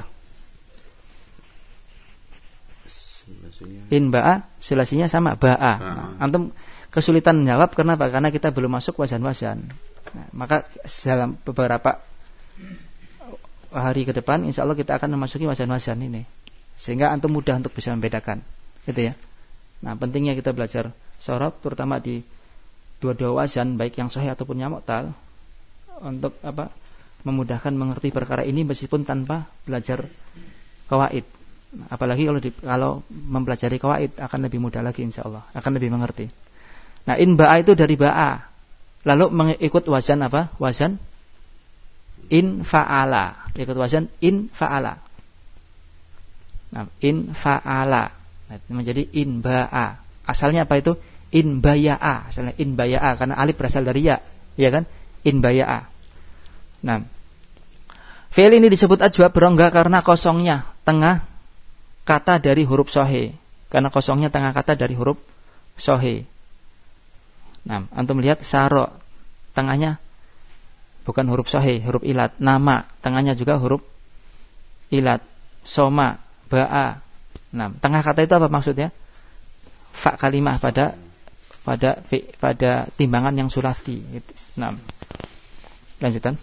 Inba'a sulasinya sama ba'a. Nah, antum kesulitan menjawab kenapa? Karena kita belum masuk wazan-wazan. Nah, maka dalam beberapa hari ke depan insya Allah kita akan memasuki wazan-wazan ini, sehingga antum mudah untuk bisa membedakan, gitu ya. Nah, pentingnya kita belajar shorof, terutama di dua-dua wazan, baik yang sahih ataupun yang mu'tal, untuk apa? Memudahkan mengerti perkara ini meskipun tanpa belajar qawaid. Apalagi kalau mempelajari qawaid akan lebih mudah lagi insya Allah, akan lebih mengerti. Nah, in ba'a itu dari ba'a, lalu mengikut wazan apa? Wazan in fa'ala, ikut wazan in fa'ala. Nah, in fa'ala, nah, menjadi in ba'a. Asalnya apa itu? In baya'a. Asalnya in baya'a karena alif berasal dari ya, ya kan? In baya'a. Nah, fi'il ini disebut ajwab berongga karena kosongnya tengah kata dari huruf sahih. Karena kosongnya tengah kata dari huruf sahih. Nah, antum lihat saro, tengahnya bukan huruf sahih, huruf ilat. Nama, tengahnya juga huruf ilat. Soma, ba'a. Nah, tengah kata itu apa maksudnya? Fa kalimah pada timbangan yang sulasi. Nah, lanjutan.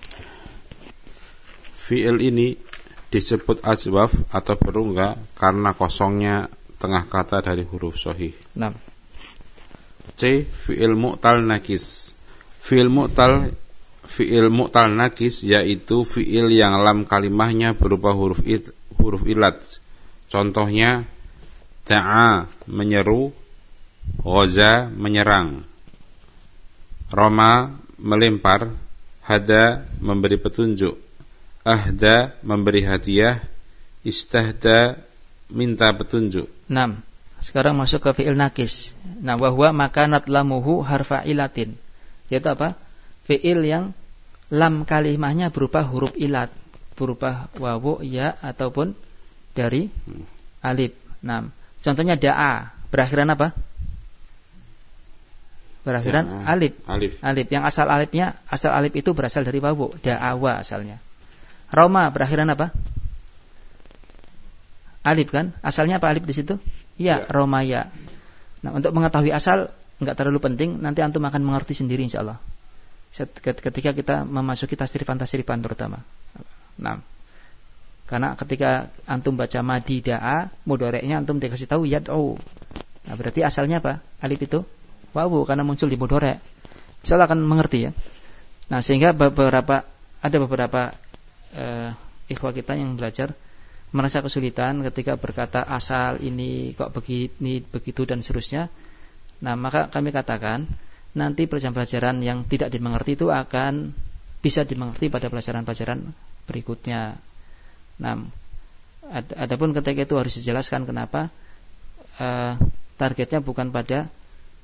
Fi'il ini disebut ajwaf atau berongga karena kosongnya tengah kata dari huruf sahih.
Nah.
C. Fi'il mu'tal nakis. Fi'il mu'tal nakis yaitu fi'il yang lam kalimahnya berupa huruf ilat. Contohnya ta'a menyeru, ghaza menyerang, roma melempar, hada memberi petunjuk, ahda memberi hadiah, istahda minta petunjuk.
6. Sekarang masuk ke fi'il nakis. Nah, wahwa makanat lamuhu harfa ilatin. Yaitu apa? Fi'il yang lam kalimahnya berupa huruf ilat, berupa wawu, ya ataupun dari alif. Nah, contohnya da'a, berakhiran apa? Berakhiran alif. Alif. Yang asal alif itu berasal dari wawu, da'awa asalnya. Roma berakhiran apa? Alif kan? Asalnya apa alif di situ? Ya, romaya. Nah, untuk mengetahui asal enggak terlalu penting, nanti antum akan mengerti sendiri insyaallah. Ketika kita memasuki tasrifan terutama. Nah, karena ketika antum baca madi da'a, mudhoreknya antum dikasih tahu yad'u. Nah, berarti asalnya apa? Alif itu wawu karena muncul di mudhorek. Insyaallah akan mengerti ya. Nah, sehingga ada beberapa ikhwah kita yang belajar merasa kesulitan ketika berkata asal ini kok begini begitu dan seterusnya. Nah, maka kami katakan nanti pelajaran-pelajaran yang tidak dimengerti itu akan bisa dimengerti pada pelajaran-pelajaran berikutnya. Nah, adapun ketika itu harus dijelaskan kenapa targetnya bukan pada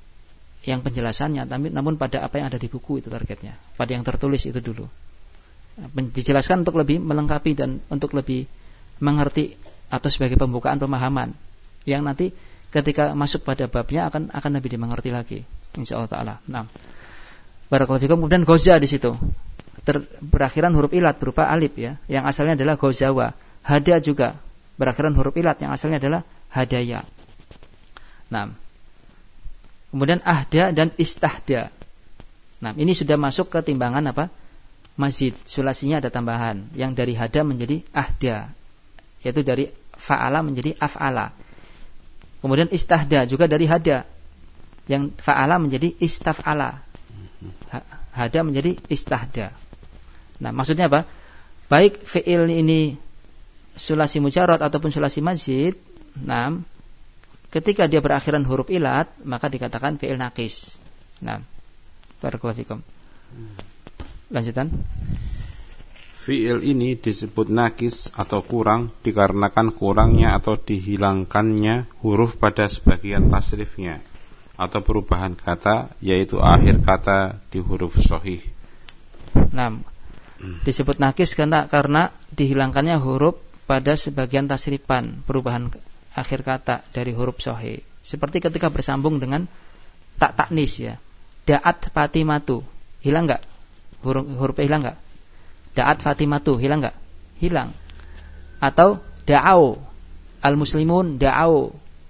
yang penjelasannya, namun pada apa yang ada di buku itu targetnya, pada yang tertulis itu dulu. Dijelaskan untuk lebih melengkapi dan untuk lebih mengerti atau sebagai pembukaan pemahaman yang nanti ketika masuk pada babnya akan lebih dimengerti lagi insyaallah taala. Nah, barakallahu fikum. Kemudian goza di situ berakhiran huruf ilat berupa alif ya, yang asalnya adalah gozawa. Hada juga berakhiran huruf ilat yang asalnya adalah hadaya. Nah, kemudian ahda dan istahda. Nah, ini sudah masuk ke timbangan apa? Mazid. Sulasinya ada tambahan yang dari hada menjadi ahda, yaitu dari fa'ala menjadi af'ala. Kemudian istahda juga dari hada, yang fa'ala menjadi istaf'ala, hada menjadi istahda. Nah, maksudnya apa? Baik fi'il ini sulasi mujarrad ataupun sulasi mazid, nah, ketika dia berakhiran huruf ilat maka dikatakan fi'il naqis. Nah, barakallahu fikum. Lanjutan.
Fi'il ini disebut nakis atau kurang dikarenakan kurangnya atau dihilangkannya huruf pada sebagian tasrifnya atau perubahan kata, yaitu akhir kata di huruf shahih.
Nah, disebut nakis karena dihilangkannya huruf pada sebagian tasrifan, perubahan akhir kata dari huruf shahih. Seperti ketika bersambung dengan tak taknis ya. Da'at Fatimatu, hilang enggak? Hurufnya hilang enggak? Da'at Fatimatu, hilang enggak? Hilang. Atau da'au al-muslimun, da'au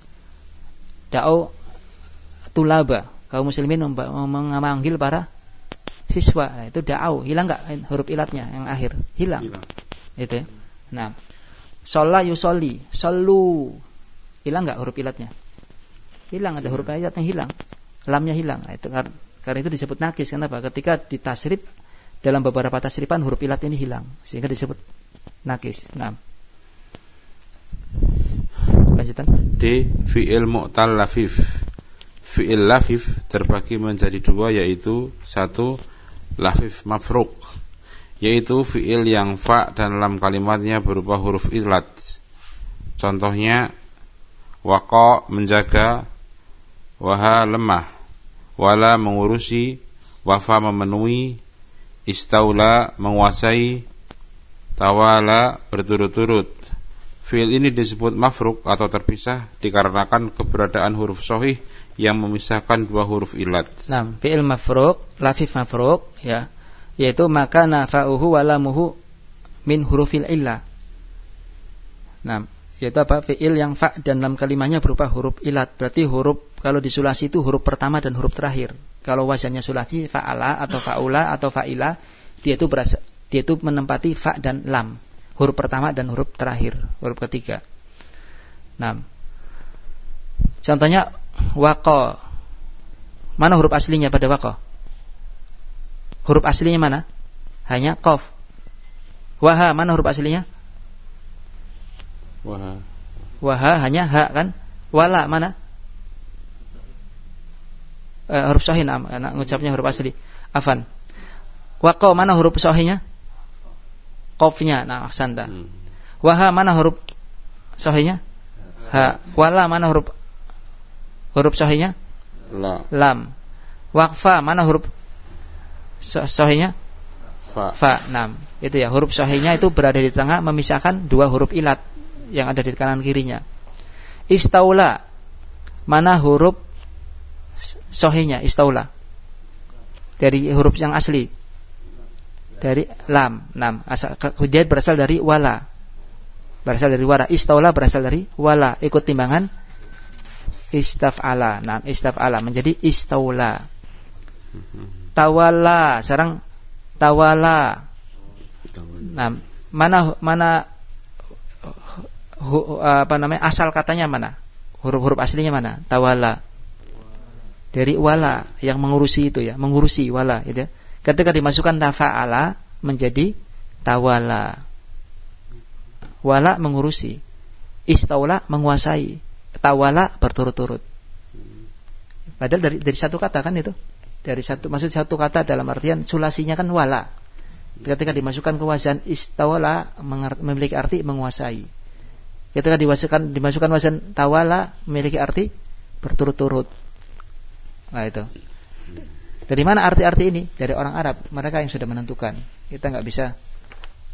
tulaba, kaum muslimin memanggil para siswa. Nah, itu da'au, hilang enggak huruf ilatnya yang akhir? Hilang. Itu ya. Nah, sholla yusolli, sallu, hilang enggak huruf ilatnya? Hilang, ada huruf ilatnya hilang. Lamnya hilang. Nah, itu karena itu disebut nakis. Kenapa? Ketika ditasrif dalam beberapa tasrifan huruf ilat ini hilang, sehingga disebut nakis. Nah, lanjutan.
D. Fi'il mu'tal lafif. Fi'il lafif terbagi menjadi dua, yaitu satu, lafif mafruq, yaitu fi'il yang fa dan lam kalimatnya berupa huruf ilat. Contohnya waqa menjaga, waha lemah, wala mengurusi, wafa memenuhi, istaula menguasai, tawala berturut-turut. Fi'il ini disebut mafruq atau terpisah dikarenakan keberadaan huruf shahih yang memisahkan dua huruf ilat.
Nah, fi'il mafruq, lafif mafruq ya, yaitu maka nafa'uhu walamuhu min hurufil illah. Nah, yaitu apa? Fi'il yang fa dan lam kalimahnya berupa huruf ilat. Berarti huruf, kalau di sulasi itu huruf pertama dan huruf terakhir. Kalau wazannya sulasi fa'ala atau fa'ula atau fa'ila, dia itu menempati fa dan lam, huruf pertama dan huruf terakhir, huruf ketiga. Nah, contohnya waqa. Mana huruf aslinya pada waqa? Huruf aslinya mana? Hanya qaf. Waha, mana huruf aslinya? Waha hanya ha kan? Wala mana? Huruf shahih, anak ngucapnya huruf asli. Afan. Waqa, mana huruf shahihnya? Qafnya. Nah, ahsanta. Waha, mana huruf shahihnya? Ha. Wala, mana huruf shahihnya? Lam. Waqfa, mana huruf shahihnya? Fa. Nah, itu ya, huruf shahihnya itu berada di tengah memisahkan dua huruf ilat yang ada di kanan kirinya. Istaula, mana huruf shahihnya? Istaula dari huruf yang asli, dari lam. Dia berasal dari wala. Istaula berasal dari wala, ikut timbangan istaf'ala. Nah, istaf'ala menjadi istaula. Tawala, sekarang tawala. Nah, mana asal katanya mana? Huruf-huruf aslinya mana? Tawala. Dari wala, yang mengurusi itu ya, mengurusi wala gitu ya. Ketika dimasukkan tafa'ala menjadi tawala. Wala mengurusi, istaula menguasai, tawala berturut-turut. Padahal dari satu kata kan itu. Maksud satu kata dalam artian sulasinya kan wala. Ketika dimasukkan ke wazan istawala memiliki arti menguasai. Ketika dimasukkan wazan tawala memiliki arti berturut-turut. Nah, itu. Dari mana arti-arti ini? Dari orang Arab, mereka yang sudah menentukan. Kita nggak bisa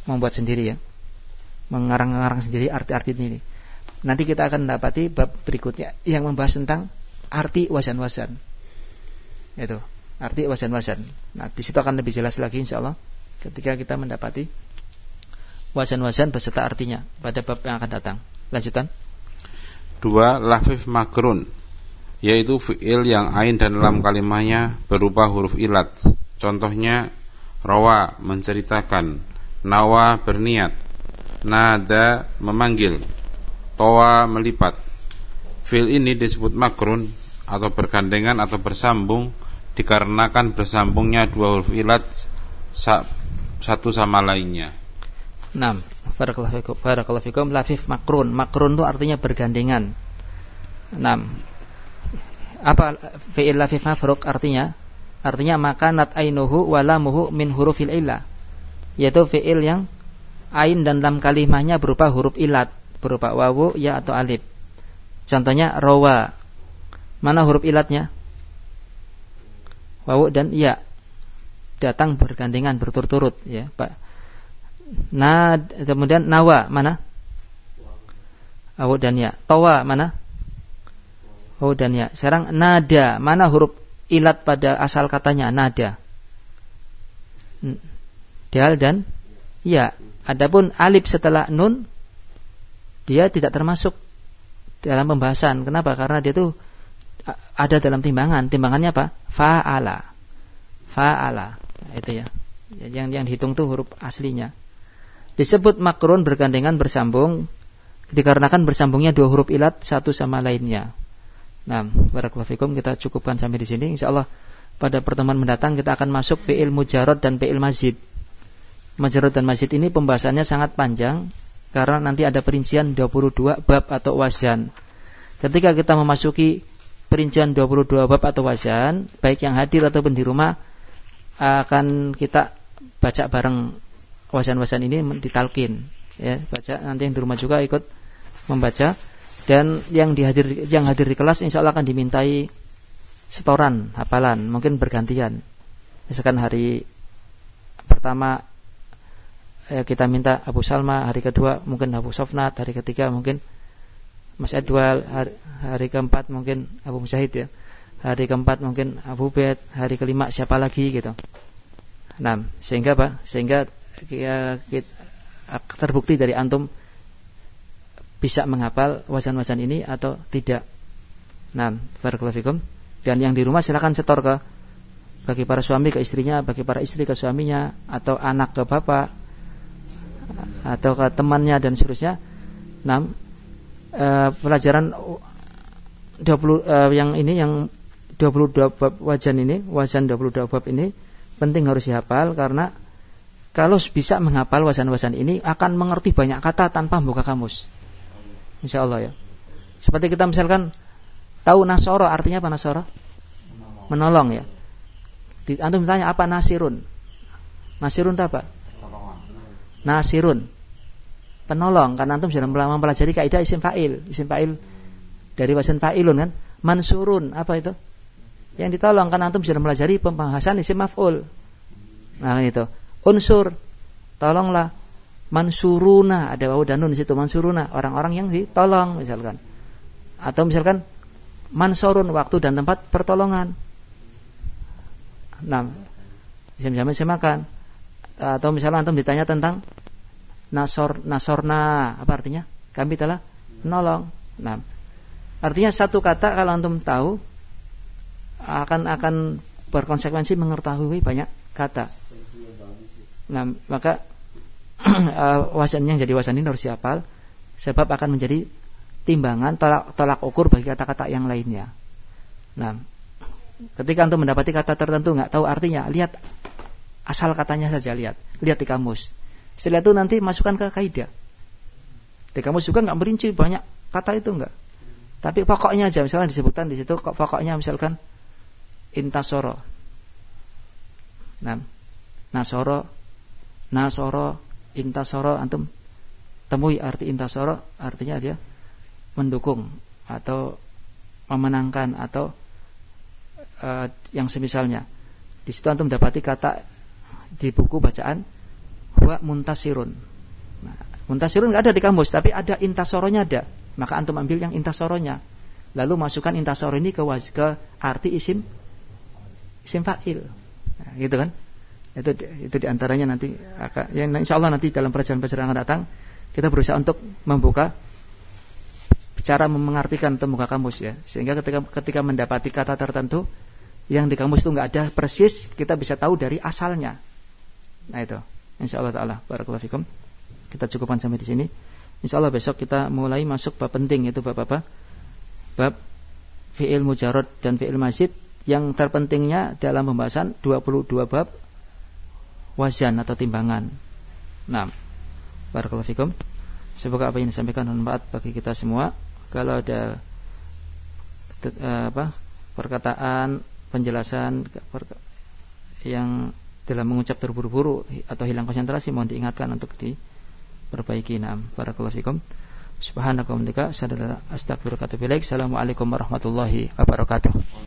membuat sendiri ya, mengarang-arang sendiri arti-arti ini. Nanti kita akan mendapati bab berikutnya yang membahas tentang arti wazan-wazan. Itu, arti wazan-wazan. Nah, di situ akan lebih jelas lagi insyaallah ketika kita mendapati wazan-wazan beserta artinya pada bab yang akan datang. Lanjutan.
2. Lafif makrun, yaitu fi'il yang ain dan lam kalimahnya berupa huruf ilat. Contohnya rawa menceritakan, nawa berniat, nada memanggil, towa melipat. Fi'il ini disebut makrun atau bergandengan atau bersambung dikarenakan bersambungnya dua huruf ilat satu sama lainnya.
6. Barakallahu fikum. Lafif makrun. Makrun itu artinya bergandengan. 6. Apa fi'il lafif mafruq artinya? Artinya makanat ainuhu wa lamuhu min hurufil illah, yaitu fi'il yang ain dan lam kalimahnya berupa huruf ilat, berupa wawu, ya atau alif. Contohnya rawa. Mana huruf ilatnya? Wawu dan ya. Datang bergandengan berturut-turut ya, Pak. Nah, kemudian nawa mana? Wawu dan ya. Tawa mana? Wawu dan ya. Sekarang nada, mana huruf ilat pada asal katanya? Nada. Dal dan ya. Adapun alif setelah nun, dia tidak termasuk dalam pembahasan. Kenapa? Karena dia itu ada dalam timbangan. Timbangannya apa? Fa'ala. Fa'ala. Itu ya. Yang dihitung tuh huruf aslinya. Disebut makrun bergandengan bersambung dikarenakan bersambungnya dua huruf ilat satu sama lainnya. Nah, barakallahu fikum, kita cukupkan sampai di sini. Insyaallah pada pertemuan mendatang kita akan masuk fi'il mujarrad dan fi'il mazid. Mujarrad dan mazid ini pembahasannya sangat panjang karena nanti ada perincian 22 bab atau wazan. Ketika kita memasuki perincian 22 bab atau wazan, baik yang hadir ataupun di rumah, akan kita baca bareng wazan-wazan ini, ditalkin ya, baca. Nanti yang di rumah juga ikut membaca, dan yang hadir di kelas insyaallah akan dimintai setoran hafalan, mungkin bergantian. Misalkan hari pertama kita minta Abu Salma, hari kedua mungkin Abu Sofnat, hari ketiga mungkin Mas Edwal, hari keempat mungkin Abu Mujahid ya, hari keempat mungkin Abu Bet, hari kelima siapa lagi gitu. Nah, sehingga apa? Sehingga terbukti dari antum bisa menghafal wazan-wazan ini atau tidak. Nah, barakallahu fikum. Dan yang di rumah silakan setor ke bagi para suami ke istrinya, bagi para istri ke suaminya, atau anak ke bapak, atau ke temannya dan seterusnya. Nah, pelajaran 22 bab wazan ini, wazan 22 bab ini penting harus dihafal, karena kalau bisa menghafal wazan-wazan ini akan mengerti banyak kata tanpa membuka kamus. Insyaallah ya. Seperti kita misalkan tahu nasoro, artinya apa nasoro? Menolong ya. Antum tanya apa nasirun? Nasirun itu apa? Nasirun, penolong. Karena antum sudah mempelajari kaidah isim fa'il. Isim fa'il dari wazan fa'ilun kan. Mansurun, apa itu? Yang ditolong. Karena antum sudah mempelajari pembahasan isim maf'ul. Nah itu. Unsur, tolonglah. Mansuruna, ada wawu dan nun di situ. Mansuruna, orang-orang yang ditolong misalkan. Atau misalkan mansurun, waktu dan tempat pertolongan. Nah, isim-isim makan. Atau misalnya antum ditanya tentang nasorna, apa artinya? Kami telah menolong. Nah, artinya satu kata kalau antum tahu akan berkonsekuensi mengetahui banyak kata. Nah, maka wazan yang jadi wazan ini harus dihafal, sebab akan menjadi timbangan tolak ukur bagi kata-kata yang lainnya. Nah, ketika antum mendapati kata tertentu nggak tahu artinya, lihat asal katanya saja, lihat di kamus. Setelah itu nanti masukkan ke kaidah. Di kamus juga nggak merinci banyak kata itu enggak. Tapi pokoknya aja, misalnya disebutkan di situ pokoknya misalkan intasoro. Nah, nasoro, intasoro, antum temui arti intasoro, artinya dia mendukung atau memenangkan atau yang semisalnya. Di situ antum dapati kata di buku bacaan
huwa muntasirun. Nah, muntasirun enggak ada di kamus, tapi ada intasoronya ada. Maka antum ambil yang intasoronya. Lalu masukkan intasoro ini ke arti isim fa'il. Nah, gitu kan? Itu diantaranya nanti yang insyaallah nanti dalam pelajaran-pelajaran yang akan datang kita berusaha untuk membuka cara mengartikan atau membuka kamus ya, sehingga ketika mendapati kata tertentu yang di kamus itu enggak ada persis, kita bisa tahu dari asalnya. Nah itu insyaallah taala. Barakallahu fikum. Kita cukupkan sampai di sini. Insyaallah besok kita mulai masuk bab penting, yaitu bab apa? Bab fi'il mujarrad dan fi'il mazid, yang terpentingnya dalam pembahasan 22 bab wazan atau timbangan. Nah, barakallahu fikum. Semoga apa yang disampaikan bermanfaat bagi kita semua. Kalau ada perkataan, penjelasan yang dalam mengucap terburu-buru atau hilang konsentrasi, mohon diingatkan untuk diperbaiki. Nah, barakallahu fikum. Subhanakallahumma wa bihamdika, asyhadu an la ilaha illa anta, astaghfiruka wa atubu ilaik. Assalamualaikum warahmatullahi wabarakatuh.